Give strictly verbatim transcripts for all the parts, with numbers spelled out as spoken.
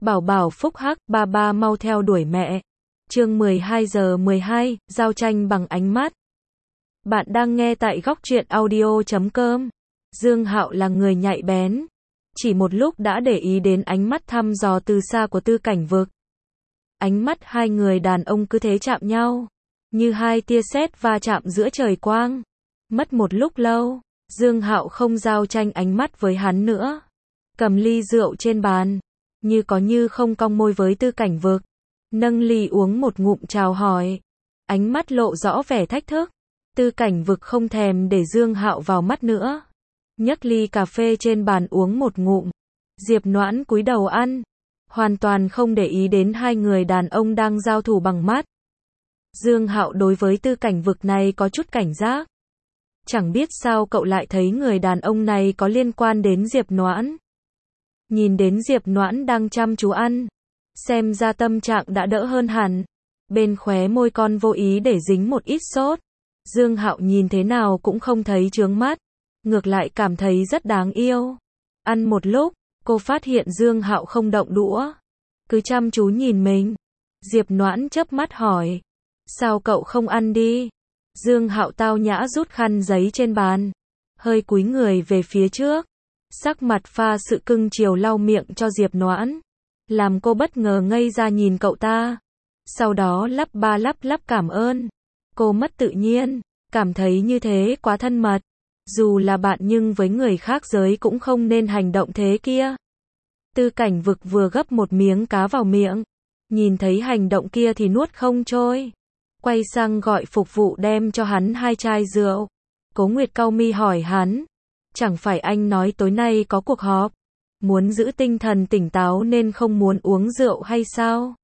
Bảo bảo phúc hắc, ba ba mau theo đuổi mẹ. Chương mười hai giờ mười hai, giao tranh bằng ánh mắt. Bạn đang nghe tại góc truyện audio chấm com. Dương Hạo là người nhạy bén. Chỉ một lúc đã để ý đến ánh mắt thăm dò từ xa của Tư Cảnh Vực. Ánh mắt hai người đàn ông cứ thế chạm nhau. Như hai tia sét va chạm giữa trời quang. Mất một lúc lâu, Dương Hạo không giao tranh ánh mắt với hắn nữa. Cầm ly rượu trên bàn. Như có như không cong môi với Tư Cảnh Vực. Nâng ly uống một ngụm chào hỏi. Ánh mắt lộ rõ vẻ thách thức. Tư Cảnh Vực không thèm để Dương Hạo vào mắt nữa. Nhấc ly cà phê trên bàn uống một ngụm. Diệp Noãn cúi đầu ăn. Hoàn toàn không để ý đến hai người đàn ông đang giao thủ bằng mắt. Dương Hạo đối với Tư Cảnh Vực này có chút cảnh giác. Chẳng biết sao cậu lại thấy người đàn ông này có liên quan đến Diệp Noãn. Nhìn đến Diệp Noãn đang chăm chú ăn. Xem ra tâm trạng đã đỡ hơn hẳn. Bên khóe môi con vô ý để dính một ít sốt. Dương Hạo nhìn thế nào cũng không thấy chướng mắt. Ngược lại cảm thấy rất đáng yêu. Ăn một lúc, cô phát hiện Dương Hạo không động đũa. Cứ chăm chú nhìn mình. Diệp Noãn chớp mắt hỏi. Sao cậu không ăn đi? Dương Hạo tao nhã rút khăn giấy trên bàn. Hơi cúi người về phía trước. Sắc mặt pha sự cưng chiều lau miệng cho Diệp Noãn. Làm cô bất ngờ ngây ra nhìn cậu ta. Sau đó lắp ba lắp lắp cảm ơn. Cô mất tự nhiên. Cảm thấy như thế quá thân mật. Dù là bạn nhưng với người khác giới cũng không nên hành động thế kia. Tư Cảnh Vực vừa gấp một miếng cá vào miệng. Nhìn thấy hành động kia thì nuốt không trôi. Quay sang gọi phục vụ đem cho hắn hai chai rượu. Cố Nguyệt cau mi hỏi hắn. Chẳng phải anh nói tối nay có cuộc họp. Muốn giữ tinh thần tỉnh táo nên không muốn uống rượu hay sao?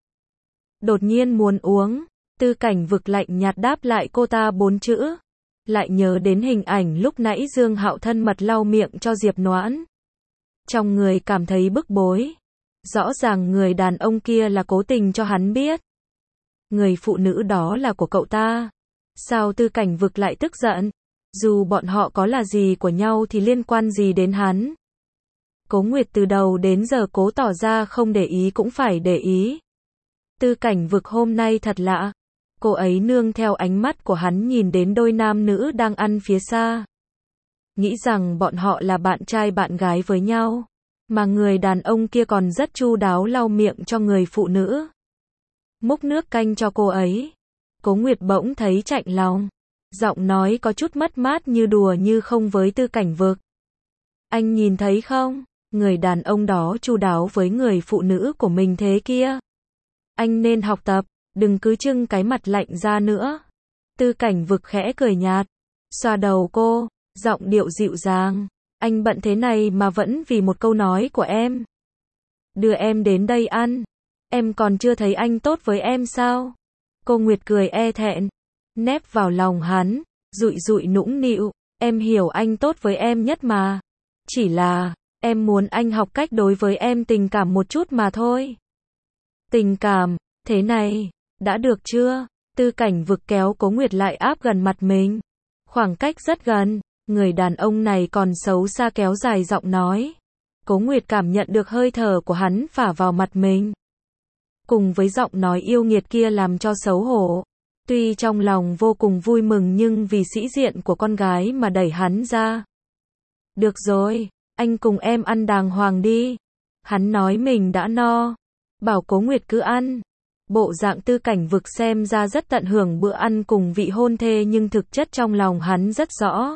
Đột nhiên muốn uống. Tư Cảnh Vực lạnh nhạt đáp lại cô ta bốn chữ. Lại nhớ đến hình ảnh lúc nãy Dương Hạo thân mật lau miệng cho Diệp Noãn. Trong người cảm thấy bức bối. Rõ ràng người đàn ông kia là cố tình cho hắn biết. Người phụ nữ đó là của cậu ta. Sao Tư Cảnh Vực lại tức giận? Dù bọn họ có là gì của nhau thì liên quan gì đến hắn? Cố Nguyệt từ đầu đến giờ cố tỏ ra không để ý cũng phải để ý. Tư Cảnh Vực hôm nay thật lạ. Cô ấy nương theo ánh mắt của hắn nhìn đến đôi nam nữ đang ăn phía xa. Nghĩ rằng bọn họ là bạn trai bạn gái với nhau. Mà người đàn ông kia còn rất chu đáo lau miệng cho người phụ nữ. Múc nước canh cho cô ấy. Cố Nguyệt bỗng thấy chạnh lòng. Giọng nói có chút mất mát như đùa như không với Tư Cảnh Vực. Anh nhìn thấy không? Người đàn ông đó chu đáo với người phụ nữ của mình thế kia. Anh nên học tập, đừng cứ trưng cái mặt lạnh ra nữa. Tư Cảnh Vực khẽ cười nhạt. Xoa đầu cô, giọng điệu dịu dàng. Anh bận thế này mà vẫn vì một câu nói của em. Đưa em đến đây ăn. Em còn chưa thấy anh tốt với em sao? Cô Nguyệt cười e thẹn. Nép vào lòng hắn. Dụi dụi nũng nịu. Em hiểu anh tốt với em nhất mà. Chỉ là, em muốn anh học cách đối với em tình cảm một chút mà thôi. Tình cảm, thế này, đã được chưa? Tư Cảnh Vực kéo Cố Nguyệt lại áp gần mặt mình. Khoảng cách rất gần, người đàn ông này còn xấu xa kéo dài giọng nói. Cố Nguyệt cảm nhận được hơi thở của hắn phả vào mặt mình. Cùng với giọng nói yêu nghiệt kia làm cho xấu hổ. Tuy trong lòng vô cùng vui mừng nhưng vì sĩ diện của con gái mà đẩy hắn ra. Được rồi, anh cùng em ăn đàng hoàng đi. Hắn nói mình đã no. Bảo Cố Nguyệt cứ ăn. Bộ dạng Tư Cảnh Vực xem ra rất tận hưởng bữa ăn cùng vị hôn thê nhưng thực chất trong lòng hắn rất rõ.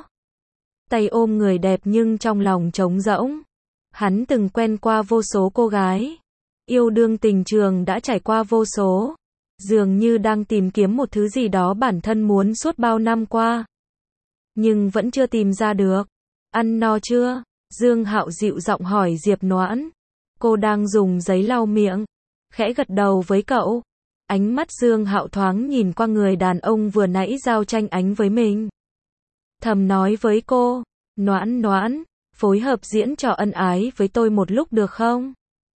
Tay ôm người đẹp nhưng trong lòng trống rỗng. Hắn từng quen qua vô số cô gái. Yêu đương tình trường đã trải qua vô số. Dường như đang tìm kiếm một thứ gì đó bản thân muốn suốt bao năm qua. Nhưng vẫn chưa tìm ra được. Ăn no chưa? Dương Hạo dịu giọng hỏi Diệp Noãn. Cô đang dùng giấy lau miệng. Khẽ gật đầu với cậu. Ánh mắt Dương Hạo thoáng nhìn qua người đàn ông vừa nãy giao tranh ánh với mình. Thầm nói với cô. Noãn Noãn, phối hợp diễn trò ân ái với tôi một lúc được không?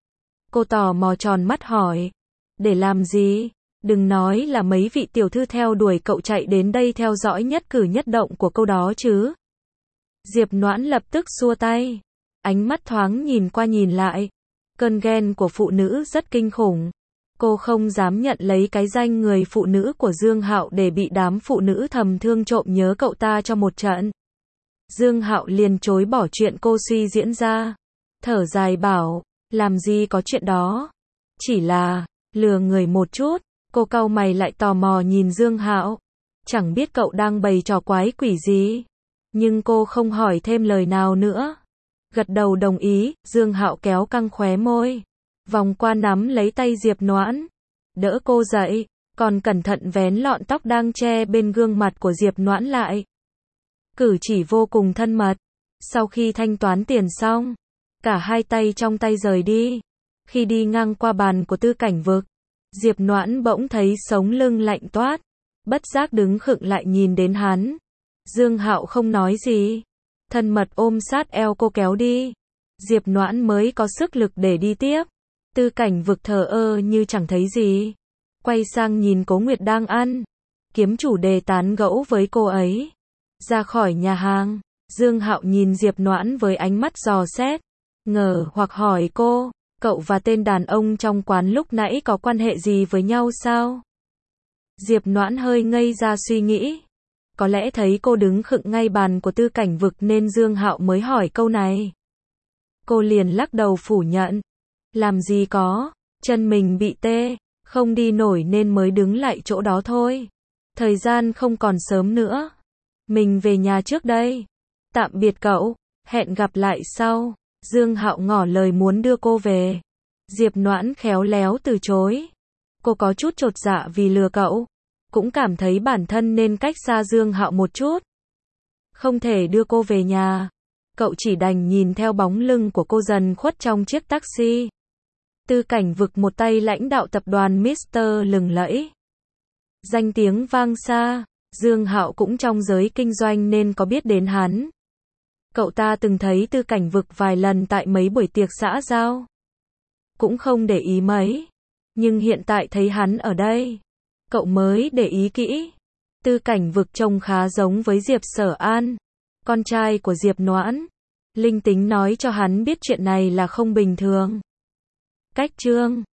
Cô tò mò tròn mắt hỏi. Để làm gì? Đừng nói là mấy vị tiểu thư theo đuổi cậu chạy đến đây theo dõi nhất cử nhất động của câu đó chứ. Diệp Noãn lập tức xua tay. Ánh mắt thoáng nhìn qua nhìn lại. Cơn ghen của phụ nữ rất kinh khủng. Cô không dám nhận lấy cái danh người phụ nữ của Dương Hạo để bị đám phụ nữ thầm thương trộm nhớ cậu ta cho một trận. Dương Hạo liền chối bỏ chuyện cô suy diễn ra. Thở dài bảo, làm gì có chuyện đó. Chỉ là, lừa người một chút. Cô cau mày lại tò mò nhìn Dương Hạo. Chẳng biết cậu đang bày trò quái quỷ gì. Nhưng cô không hỏi thêm lời nào nữa. Gật đầu đồng ý, Dương Hạo kéo căng khóe môi. Vòng qua nắm lấy tay Diệp Noãn. Đỡ cô dậy, còn cẩn thận vén lọn tóc đang che bên gương mặt của Diệp Noãn lại. Cử chỉ vô cùng thân mật. Sau khi thanh toán tiền xong, cả hai tay trong tay rời đi. Khi đi ngang qua bàn của Tư Cảnh Vực, Diệp Noãn bỗng thấy sống lưng lạnh toát. Bất giác đứng khựng lại nhìn đến hắn. Dương Hạo không nói gì. Thân mật ôm sát eo cô kéo đi. Diệp Noãn mới có sức lực để đi tiếp. Tư Cảnh Vực thờ ơ như chẳng thấy gì. Quay sang nhìn Cố Nguyệt đang ăn. Kiếm chủ đề tán gẫu với cô ấy. Ra khỏi nhà hàng, Dương Hạo nhìn Diệp Noãn với ánh mắt dò xét. Ngờ hoặc hỏi cô, cậu và tên đàn ông trong quán lúc nãy có quan hệ gì với nhau sao? Diệp Noãn hơi ngây ra suy nghĩ. Có lẽ thấy cô đứng khựng ngay bàn của Tư Cảnh Vực nên Dương Hạo mới hỏi câu này. Cô liền lắc đầu phủ nhận. Làm gì có, chân mình bị tê, không đi nổi nên mới đứng lại chỗ đó thôi. Thời gian không còn sớm nữa. Mình về nhà trước đây. Tạm biệt cậu, hẹn gặp lại sau. Dương Hạo ngỏ lời muốn đưa cô về. Diệp Noãn khéo léo từ chối. Cô có chút chột dạ vì lừa cậu. Cũng cảm thấy bản thân nên cách xa Dương Hạo một chút. Không thể đưa cô về nhà. Cậu chỉ đành nhìn theo bóng lưng của cô dần khuất trong chiếc taxi. Tư Cảnh Vực một tay lãnh đạo tập đoàn mít-tơ lừng lẫy. Danh tiếng vang xa. Dương Hạo cũng trong giới kinh doanh nên có biết đến hắn. Cậu ta từng thấy Tư Cảnh Vực vài lần tại mấy buổi tiệc xã giao. Cũng không để ý mấy. Nhưng hiện tại thấy hắn ở đây, cậu mới để ý kỹ. Tư Cảnh Vực trông khá giống với Diệp Sở An, con trai của Diệp Noãn. Linh tính nói cho hắn biết chuyện này là không bình thường. Cách chương